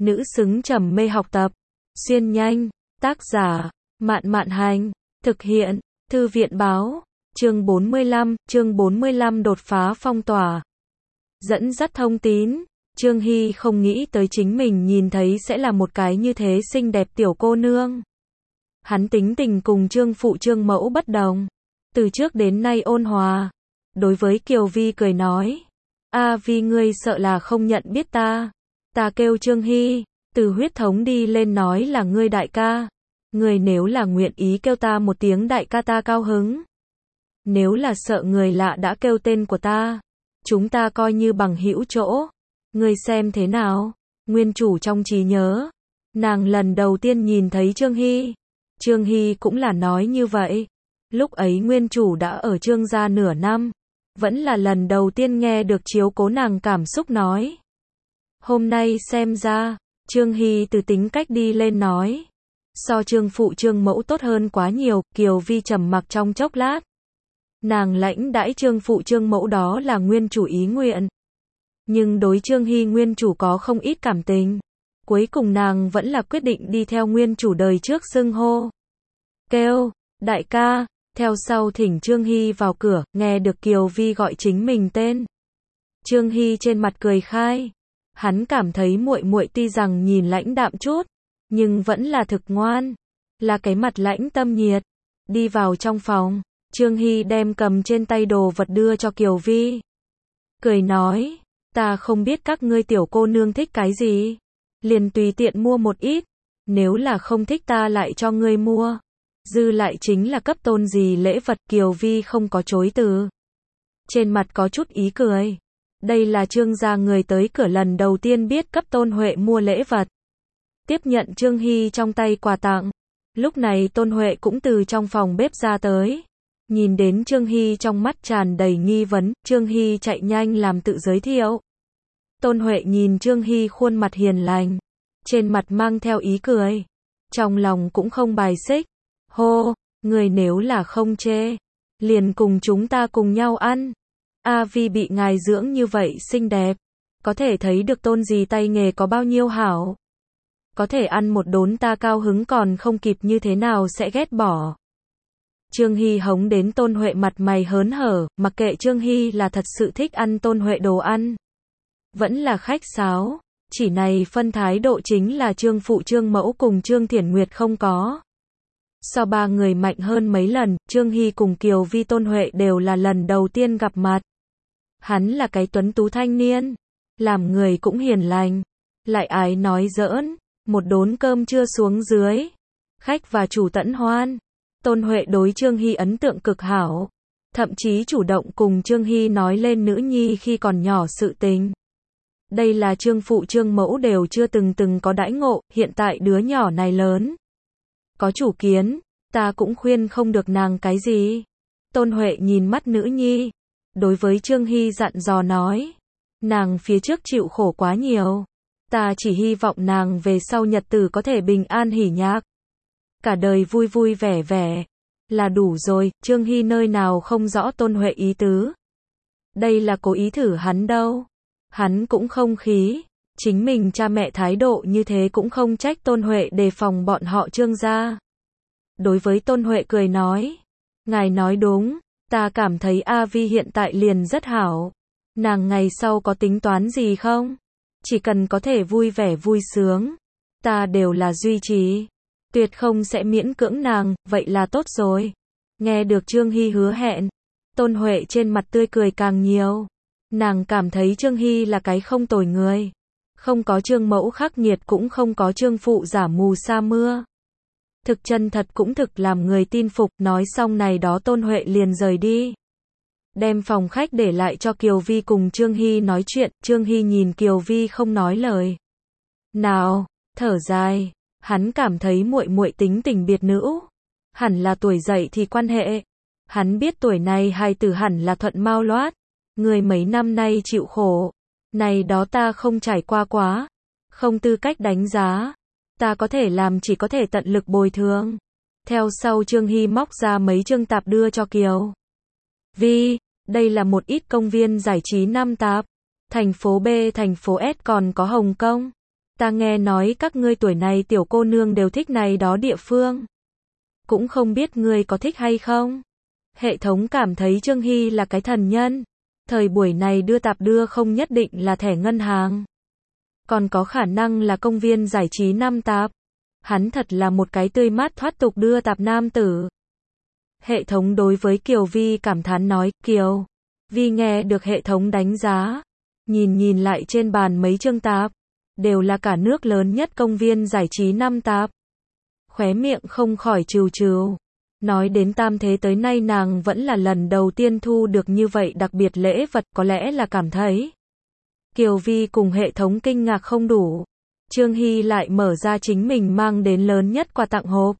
nữ xứng trầm mê học tập. Xuyên nhanh, tác giả, Mạn Mạn Hành, thực hiện, Thư viện báo, chương 45 đột phá phong tỏa. Dẫn dắt thông tín, Trương Hy không nghĩ tới chính mình nhìn thấy sẽ là một cái như thế xinh đẹp tiểu cô nương. Hắn tính tình cùng Trương phụ Trương mẫu bất đồng, từ trước đến nay ôn hòa. Đối với Kiều Vi cười nói, A Vi ngươi sợ là không nhận biết ta. Ta kêu Trương Hy, từ huyết thống đi lên nói là ngươi đại ca. Ngươi nếu là nguyện ý kêu ta một tiếng đại ca ta cao hứng. Nếu là sợ người lạ đã kêu tên của ta, chúng ta coi như bằng hữu chỗ. Ngươi xem thế nào? Nguyên chủ trong trí nhớ, nàng lần đầu tiên nhìn thấy Trương Hy. Trương Hy cũng là nói như vậy. Lúc ấy nguyên chủ đã ở Trương gia nửa năm, vẫn là lần đầu tiên nghe được chiếu cố nàng cảm xúc nói. Hôm nay xem ra, Trương Hy từ tính cách đi lên nói, so Trương phụ Trương mẫu tốt hơn quá nhiều. Kiều Vi trầm mặc trong chốc lát. Nàng lãnh đãi Trương phụ Trương mẫu đó là nguyên chủ ý nguyện. Nhưng đối Trương Hy nguyên chủ có không ít cảm tình. Cuối cùng nàng vẫn là quyết định đi theo nguyên chủ đời trước xưng hô. Kêu, đại ca, theo sau thỉnh Trương Hy vào cửa, nghe được Kiều Vi gọi chính mình tên. Trương Hy trên mặt cười khai. Hắn cảm thấy muội muội tuy rằng nhìn lãnh đạm chút, nhưng vẫn là thực ngoan, là cái mặt lãnh tâm nhiệt. Đi vào trong phòng, Trương Hy đem cầm trên tay đồ vật đưa cho Kiều Vi. Cười nói, ta không biết các ngươi tiểu cô nương thích cái gì, liền tùy tiện mua một ít, nếu là không thích ta lại cho ngươi mua. Dư lại chính là cấp tôn gì lễ vật. Kiều Vi không có chối từ, trên mặt có chút ý cười. Đây là Trương gia người tới cửa lần đầu tiên biết cấp Tôn Huệ mua lễ vật. Tiếp nhận Trương Hy trong tay quà tặng. Lúc này Tôn Huệ cũng từ trong phòng bếp ra tới. Nhìn đến Trương Hy trong mắt tràn đầy nghi vấn, Trương Hy chạy nhanh làm tự giới thiệu. Tôn Huệ nhìn Trương Hy khuôn mặt hiền lành, trên mặt mang theo ý cười, trong lòng cũng không bài xích. Hô, người nếu là không chê, liền cùng chúng ta cùng nhau ăn. A Vi bị ngài dưỡng như vậy xinh đẹp, có thể thấy được Tôn gì tay nghề có bao nhiêu hảo. Có thể ăn một đốn ta cao hứng còn không kịp, như thế nào sẽ ghét bỏ. Trương Hy hống đến Tôn Huệ mặt mày hớn hở, mặc kệ Trương Hy là thật sự thích ăn Tôn Huệ đồ ăn, vẫn là khách sáo, chỉ này phân thái độ chính là Trương phụ Trương mẫu cùng Trương Thiển Nguyệt không có. So ba người mạnh hơn mấy lần. Trương Hy cùng Kiều Vi Tôn Huệ đều là lần đầu tiên gặp mặt. Hắn là cái tuấn tú thanh niên, làm người cũng hiền lành, lại ái nói giỡn. Một đốn cơm trưa xuống dưới, khách và chủ tẫn hoan. Tôn Huệ đối Trương Hy ấn tượng cực hảo, thậm chí chủ động cùng Trương Hy nói lên nữ nhi khi còn nhỏ sự tình. Đây là Trương phụ Trương mẫu đều chưa từng có đãi ngộ. Hiện tại đứa nhỏ này lớn, có chủ kiến, ta cũng khuyên không được nàng cái gì. Tôn Huệ nhìn mắt nữ nhi, đối với Trương Hy dặn dò nói, nàng phía trước chịu khổ quá nhiều, ta chỉ hy vọng nàng về sau nhật tử có thể bình an hỉ nhạc, cả đời vui vui vẻ vẻ, là đủ rồi. Trương Hy nơi nào không rõ Tôn Huệ ý tứ. Đây là cố ý thử hắn đâu. Hắn cũng không khí, chính mình cha mẹ thái độ như thế cũng không trách Tôn Huệ đề phòng bọn họ Trương gia. Đối với Tôn Huệ cười nói, ngài nói đúng, ta cảm thấy A Vi hiện tại liền rất hảo. Nàng ngày sau có tính toán gì không? Chỉ cần có thể vui vẻ vui sướng, ta đều là duy trì, tuyệt không sẽ miễn cưỡng nàng, vậy là tốt rồi. Nghe được Trương Hy hứa hẹn, Tôn Huệ trên mặt tươi cười càng nhiều. Nàng cảm thấy Trương Hy là cái không tồi người. Không có Trương mẫu khắc nghiệt, cũng không có Trương phụ giả mù sa mưa. Thực chân thật cũng thực làm người tin phục. Nói xong này đó Tôn Huệ liền rời đi, đem phòng khách để lại cho Kiều Vi cùng Trương Hy nói chuyện. Trương Hy nhìn Kiều Vi không nói lời nào, thở dài. Hắn cảm thấy muội muội tính tình biệt nữ, hẳn là tuổi dậy thì quan hệ. Hắn biết tuổi này hài tử hẳn là thuận mau loát. Người mấy năm nay chịu khổ, này đó ta không trải qua quá, không tư cách đánh giá. Ta có thể làm chỉ có thể tận lực bồi thường. Theo sau Trương Hy móc ra mấy chương tạp đưa cho Kiều Vi. Đây là một ít công viên giải trí 5 tạp. Thành phố B, thành phố S còn có Hồng Kông. Ta nghe nói các ngươi tuổi này tiểu cô nương đều thích này đó địa phương. Cũng không biết ngươi có thích hay không? Hệ thống cảm thấy Trương Hy là cái thần nhân. Thời buổi này đưa tạp đưa không nhất định là thẻ ngân hàng. Còn có khả năng là công viên giải trí Nam Tạp. Hắn thật là một cái tươi mát thoát tục đưa tạp nam tử. Hệ thống đối với Kiều Vi cảm thán nói, Kiều Vi nghe được hệ thống đánh giá. Nhìn lại trên bàn mấy chương tạp. Đều là cả nước lớn nhất công viên giải trí Nam Tạp. Khóe miệng không khỏi trừ trừ. Nói đến tam thế tới nay nàng vẫn là lần đầu tiên thu được như vậy đặc biệt lễ vật, có lẽ là cảm thấy Kiều Vi cùng hệ thống kinh ngạc không đủ. Trương Hy lại mở ra chính mình mang đến lớn nhất quà tặng hộp.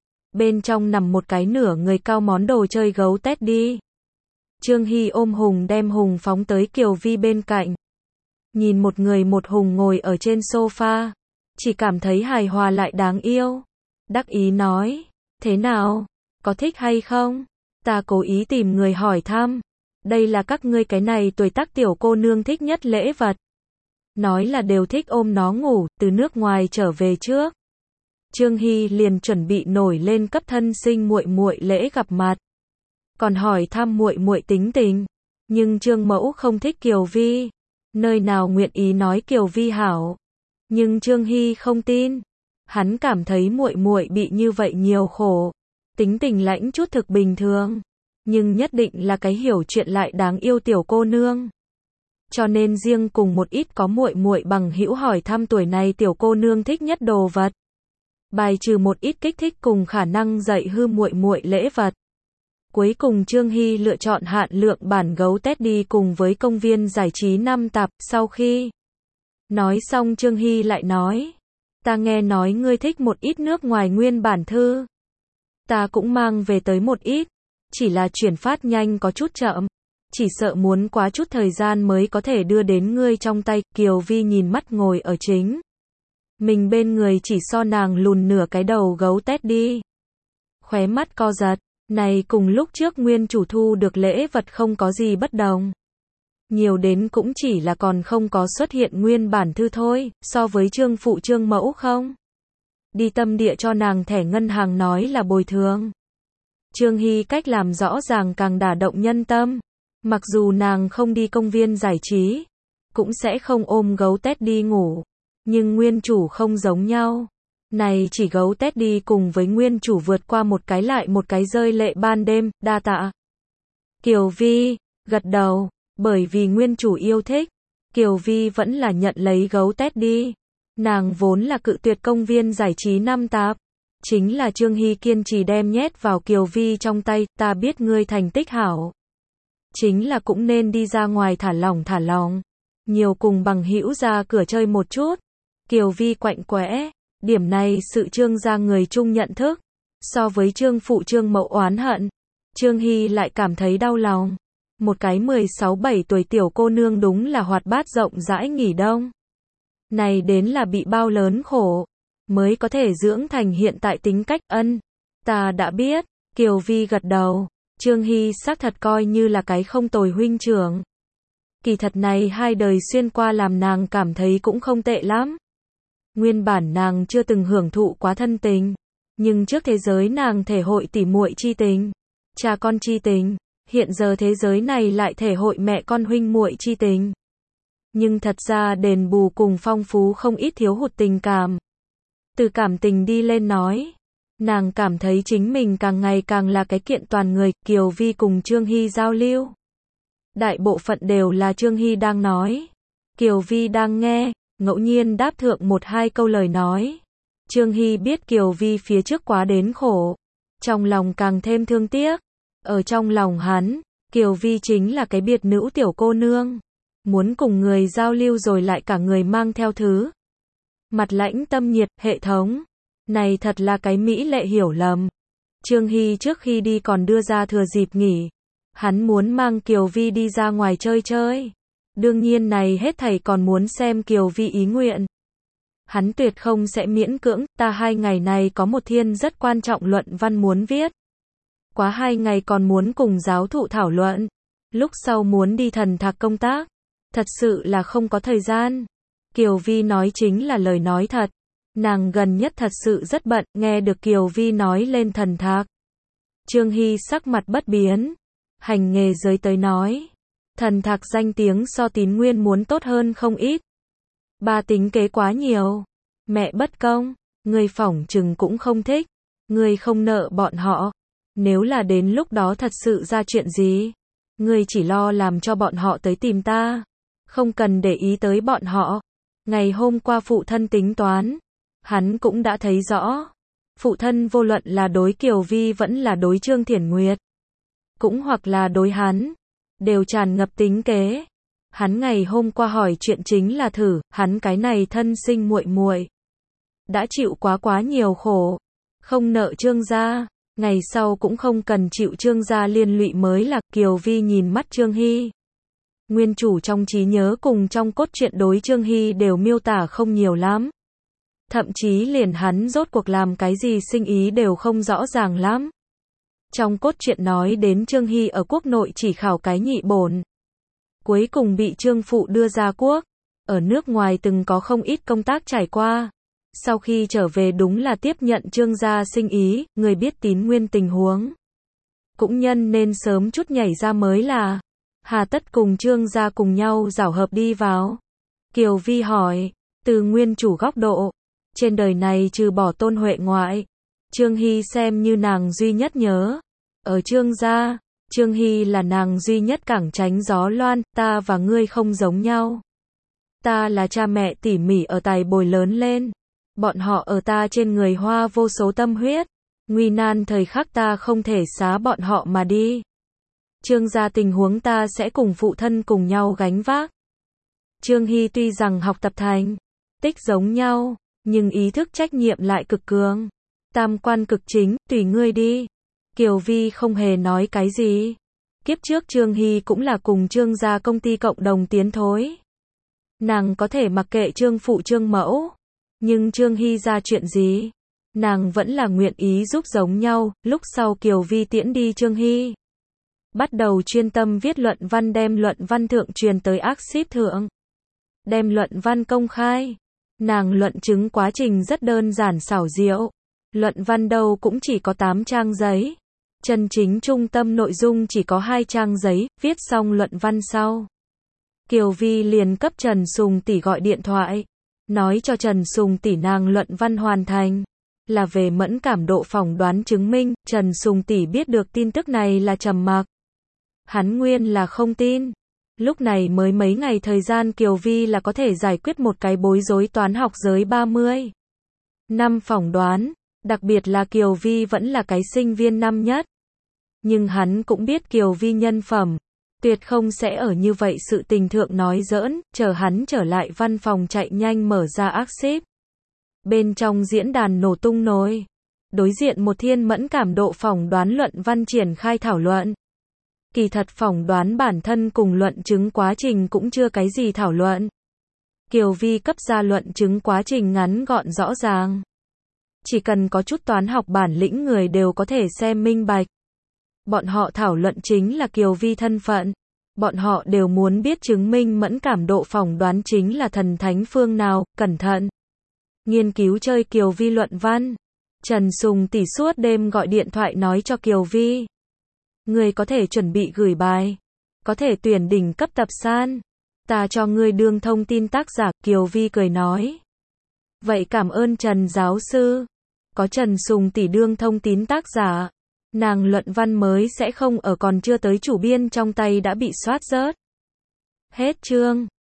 Bên trong nằm một cái nửa người cao món đồ chơi gấu Teddy. Trương Hy ôm Hùng đem Hùng phóng tới Kiều Vi bên cạnh. Nhìn một người một Hùng ngồi ở trên sofa. Chỉ cảm thấy hài hòa lại đáng yêu. Đắc ý nói, thế nào? Có thích hay không? Ta cố ý tìm người hỏi thăm. Đây là các ngươi cái này tuổi tác tiểu cô nương thích nhất lễ vật. Nói là đều thích ôm nó ngủ, từ nước ngoài trở về trước. Trương Hy liền chuẩn bị nổi lên cấp thân sinh muội muội lễ gặp mặt. Còn hỏi thăm muội muội tính tình. Nhưng Trương Mẫu không thích Kiều Vi. Nơi nào nguyện ý nói Kiều Vi hảo. Nhưng Trương Hy không tin. Hắn cảm thấy muội muội bị như vậy nhiều khổ. Tính tình lãnh chút thực bình thường. Nhưng nhất định là cái hiểu chuyện lại đáng yêu tiểu cô nương. Cho nên riêng cùng một ít có muội muội bằng hữu hỏi thăm tuổi này tiểu cô nương thích nhất đồ vật. Bài trừ một ít kích thích cùng khả năng dạy hư muội muội lễ vật. Cuối cùng Trương Hy lựa chọn hạn lượng bản gấu Teddy cùng với công viên giải trí Nam Tạp. Sau khi nói xong Trương Hy lại nói, ta nghe nói ngươi thích một ít nước ngoài nguyên bản thư. Ta cũng mang về tới một ít, chỉ là chuyển phát nhanh có chút chậm, chỉ sợ muốn quá chút thời gian mới có thể đưa đến ngươi trong tay. Kiều Vi nhìn mắt ngồi ở chính mình bên người chỉ so nàng lùn nửa cái đầu gấu Teddy. Khóe mắt co giật, này cùng lúc trước nguyên chủ thu được lễ vật không có gì bất đồng. Nhiều đến cũng chỉ là còn không có xuất hiện nguyên bản thư thôi, so với Trương Phụ Trương Mẫu không. Đi tâm địa cho nàng thẻ ngân hàng nói là bồi thường. Trương Hy cách làm rõ ràng càng đả động nhân tâm. Mặc dù nàng không đi công viên giải trí, cũng sẽ không ôm gấu Teddy ngủ. Nhưng nguyên chủ không giống nhau. Này chỉ gấu Teddy cùng với nguyên chủ vượt qua một cái lại một cái rơi lệ ban đêm, đa tạ. Kiều Vi gật đầu, bởi vì nguyên chủ yêu thích. Kiều Vi vẫn là nhận lấy gấu Teddy. Nàng vốn là cự tuyệt công viên giải trí Nam Tạp. Chính là Trương Hy kiên trì đem nhét vào Kiều Vi trong tay, ta biết ngươi thành tích hảo. Chính là cũng nên đi ra ngoài thả lỏng. Nhiều cùng bằng hữu ra cửa chơi một chút. Kiều Vi quạnh quẽ. Điểm này sự Trương gia người chung nhận thức. So với Trương Phụ Trương Mẫu oán hận, Trương Hy lại cảm thấy đau lòng. Một cái 16-17 tuổi tiểu cô nương đúng là hoạt bát rộng rãi nghỉ đông. Này đến là bị bao lớn khổ, mới có thể dưỡng thành hiện tại tính cách. Ta đã biết. Kiều Vi gật đầu. Trương Hy xác thật coi như là cái không tồi huynh trưởng. Kỳ thật này hai đời xuyên qua làm nàng cảm thấy cũng không tệ lắm. Nguyên bản nàng chưa từng hưởng thụ quá thân tình, nhưng trước thế giới nàng thể hội tỉ muội chi tình, cha con chi tình, hiện giờ thế giới này lại thể hội mẹ con huynh muội chi tình. Nhưng thật ra đền bù cùng phong phú không ít thiếu hụt tình cảm. Từ cảm tình đi lên nói, nàng cảm thấy chính mình càng ngày càng là cái kiện toàn người. Kiều Vi cùng Trương Hy giao lưu, đại bộ phận đều là Trương Hy đang nói, Kiều Vi đang nghe, ngẫu nhiên đáp thượng một hai câu lời nói. Trương Hy biết Kiều Vi phía trước quá đến khổ, trong lòng càng thêm thương tiếc. Ở trong lòng hắn, Kiều Vi chính là cái biệt nữ tiểu cô nương, muốn cùng người giao lưu rồi lại cả người mang theo thứ mặt lãnh tâm nhiệt. Hệ thống này thật là cái mỹ lệ hiểu lầm. Trương Hy trước khi đi còn đưa ra thừa dịp nghỉ, hắn muốn mang Kiều Vi đi ra ngoài chơi. Đương nhiên này hết thảy còn muốn xem Kiều Vi ý nguyện. Hắn tuyệt không sẽ miễn cưỡng. Ta 2 ngày này có một thiên rất quan trọng luận văn muốn viết. Quá 2 ngày còn muốn cùng giáo thụ thảo luận. Lúc sau muốn đi thần thạc công tác. Thật sự là không có thời gian. Kiều Vi nói chính là lời nói thật. Nàng gần nhất thật sự rất bận, nghe được Kiều Vi nói lên thần thạc. Trương Hy sắc mặt bất biến. Hành nghề giới tới nói. Thần thạc danh tiếng so Tín Nguyên muốn tốt hơn không ít. Ba tính kế quá nhiều. Mẹ bất công, người phỏng chừng cũng không thích. Người không nợ bọn họ. Nếu là đến lúc đó thật sự ra chuyện gì, người chỉ lo làm cho bọn họ tới tìm ta. Không cần để ý tới bọn họ. Ngày hôm qua phụ thân tính toán. Hắn cũng đã thấy rõ. Phụ thân vô luận là đối Kiều Vi vẫn là đối Trương Thiển Nguyệt. Cũng hoặc là đối hắn. Đều tràn ngập tính kế. Hắn ngày hôm qua hỏi chuyện chính là thử, hắn cái này thân sinh muội muội đã chịu quá nhiều khổ. Không nợ Trương gia, ngày sau cũng không cần chịu Trương gia liên lụy mới là. Kiều Vi nhìn mắt Trương Hy. Nguyên chủ trong trí nhớ cùng trong cốt truyện đối Trương Hy đều miêu tả không nhiều lắm. Thậm chí liền hắn rốt cuộc làm cái gì sinh ý đều không rõ ràng lắm. Trong cốt truyện nói đến Trương Hy ở quốc nội chỉ khảo cái nhị bổn. Cuối cùng bị Trương phụ đưa ra quốc. Ở nước ngoài từng có không ít công tác trải qua. Sau khi trở về đúng là tiếp nhận Trương gia sinh ý, người biết Tín Nguyên tình huống. Cũng nhân nên sớm chút nhảy ra mới là. Hà tất cùng Trương gia cùng nhau giảo hợp đi vào. Kiều Vi hỏi, từ nguyên chủ góc độ. Trên đời này trừ bỏ Tôn Huệ ngoại. Trương Hy xem như nàng duy nhất nhớ. Ở Trương gia, Trương Hy là nàng duy nhất cẳng tránh gió loan, ta và ngươi không giống nhau. Ta là cha mẹ tỉ mỉ ở tài bồi lớn lên. Bọn họ ở ta trên người hoa vô số tâm huyết. Nguy nan thời khắc ta không thể xá bọn họ mà đi. Trương gia tình huống ta sẽ cùng phụ thân cùng nhau gánh vác. Trương Hy tuy rằng học tập thành tích giống nhau, nhưng ý thức trách nhiệm lại cực cường. Tam quan cực chính, tùy ngươi đi. Kiều Vi không hề nói cái gì. Kiếp trước Trương Hy cũng là cùng Trương gia công ty cộng đồng tiến thối. Nàng có thể mặc kệ Trương phụ Trương mẫu. Nhưng Trương Hy ra chuyện gì, nàng vẫn là nguyện ý giúp giống nhau. Lúc sau Kiều Vi tiễn đi Trương Hy. Bắt đầu chuyên tâm viết luận văn, đem luận văn thượng truyền tới Arxiv thượng. Đem luận văn công khai. Nàng luận chứng quá trình rất đơn giản xảo diệu. Luận văn đâu cũng chỉ có 8 trang giấy. Chân chính trung tâm nội dung chỉ có 2 trang giấy, viết xong luận văn sau. Kiều Vi liền cấp Trần Sùng tỷ gọi điện thoại. Nói cho Trần Sùng tỷ nàng luận văn hoàn thành. Là về mẫn cảm độ phỏng đoán chứng minh. Trần Sùng tỷ biết được tin tức này là trầm mặc. Hắn nguyên là không tin. Lúc này mới mấy ngày thời gian Kiều Vi là có thể giải quyết một cái bối rối toán học giới 30 năm phỏng đoán. Đặc biệt là Kiều Vi vẫn là cái sinh viên năm nhất. Nhưng hắn cũng biết Kiều Vi nhân phẩm. Tuyệt không sẽ ở như vậy sự tình thượng nói giỡn. Chờ hắn trở lại văn phòng chạy nhanh mở ra Arxiv. Bên trong diễn đàn nổ tung nồi. Đối diện một thiên mẫn cảm độ phỏng đoán luận văn triển khai thảo luận. Kỳ thật phỏng đoán bản thân cùng luận chứng quá trình cũng chưa cái gì thảo luận. Kiều Vi cấp ra luận chứng quá trình ngắn gọn rõ ràng. Chỉ cần có chút toán học bản lĩnh người đều có thể xem minh bạch. Bọn họ thảo luận chính là Kiều Vi thân phận. Bọn họ đều muốn biết chứng minh mẫn cảm độ phỏng đoán chính là thần thánh phương nào, cẩn thận. Nghiên cứu chơi Kiều Vi luận văn. Trần Sùng tỷ suốt đêm gọi điện thoại nói cho Kiều Vi. Ngươi có thể chuẩn bị gửi bài. Có thể tuyển đỉnh cấp tập san. Ta cho ngươi đương thông tin tác giả. Kiều Vi cười nói. Vậy cảm ơn Trần giáo sư. Có Trần Sùng tỷ đương thông tín tác giả. Nàng luận văn mới sẽ không ở còn chưa tới chủ biên trong tay đã bị soát rớt. Hết chương.